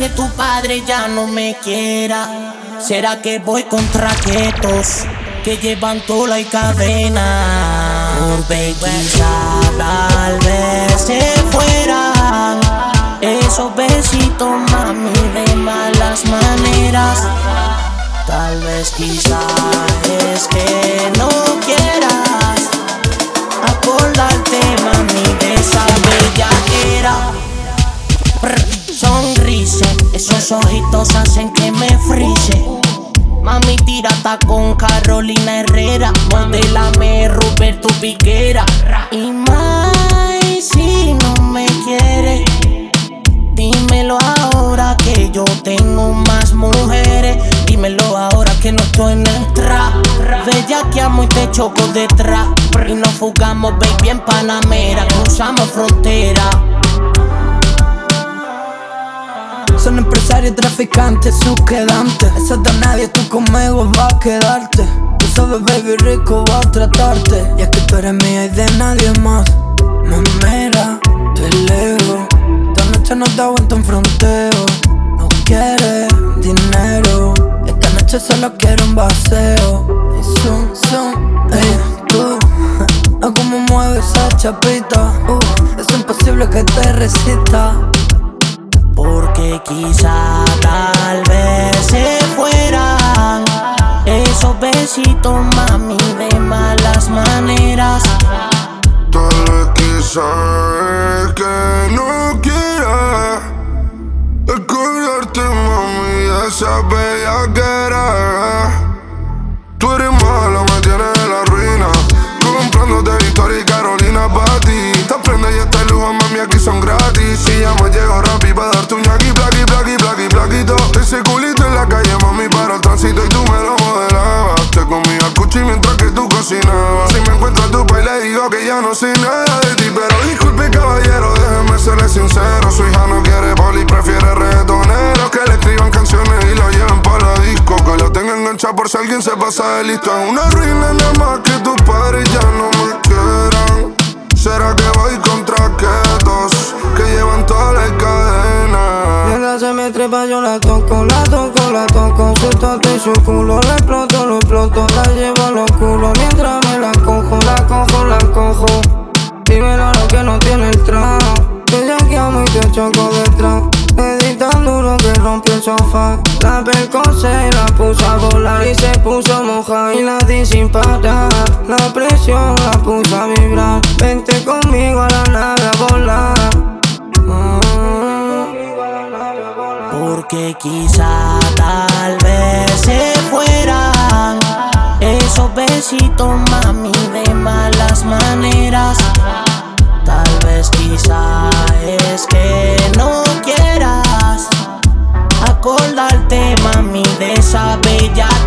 que tu padre ya no me quiera? ¿Será que voy contra quietos que llevan tola y cadena? Urbe quizá tal vez se fueran esos besitos, mami, de malas maneras. Tal vez quizá es que no quieras acordarte, mami, de esa bellaquera. Sonrisa, esos ojitos hacen que me frise. Mami, tírata con Carolina Herrera, modélame Roberto Piquera. Y más, si no me quieres, dímelo ahora que yo tengo más mujeres. Dímelo ahora que no estoy en el trap. Bella que amo y te choco detrás. Y nos fugamos, baby, en Panamera. Cruzamos frontera. Son empresarios, traficantes, suquedantes. Eso de nadie, tú conmigo vas a quedarte. Tú sabes, baby, rico va a tratarte. Y es que tú eres mía y de nadie más. Mamera, te leo. Esta noche no te aguanto en fronteo. No quieres dinero. Esta noche solo quiero un vacío. Y tú. A cómo mueves esa chapita. Es imposible que te resista. Porque quizá tal vez se fueran esos besitos, mami, de malas maneras. Tal vez quizá es que no quiera acordarte, mami, de esa bellaquera. Tú eres mala, me tienes en la ruina, comprándote Victoria y Carolina pa' ti. Te aprendes y este lujo, mami, aquí son gratis. Si llamo, llego rápido pa' darte un ñaqui, plaqui, plaqui, plaqui, plaquito. Ese culito en la calle, mami, para el tránsito y tú me lo modelabas. Te comía el cuchi mientras que tú cocinabas. Si me encuentro a tu país le digo que ya no sé nada de ti. Pero disculpe, caballero, déjeme serle sincero. Su hija no quiere poli, prefiere reggaetoneros que le escriban canciones y lo lleven pa' la disco. Que lo tenga enganchado por si alguien se pasa de listo. Es una ruina nada más que tus padres ya no me quieran. ¿Será que voy contra quietos que llevan toda la cadena? Mientras se me trepa yo la toco, la toco, la toco. Suéltate su culo, la exploto, lo exploto. La llevo a los culos mientras me la cojo, la cojo, la cojo. Dímelo lo que no tiene el trap. Que ya que amo y te choco detrás. Me di tan duro que rompió el sofá. La percocé y la puse a volar. Y se puso moja y la di sin parar. La presión la puse a vibrar. Vente conmigo a la nave a volar. Porque quizá tal vez se fueran esos besitos, mami, de malas maneras. Tal vez quizá es que no quieras acordarte, mami, de esa bella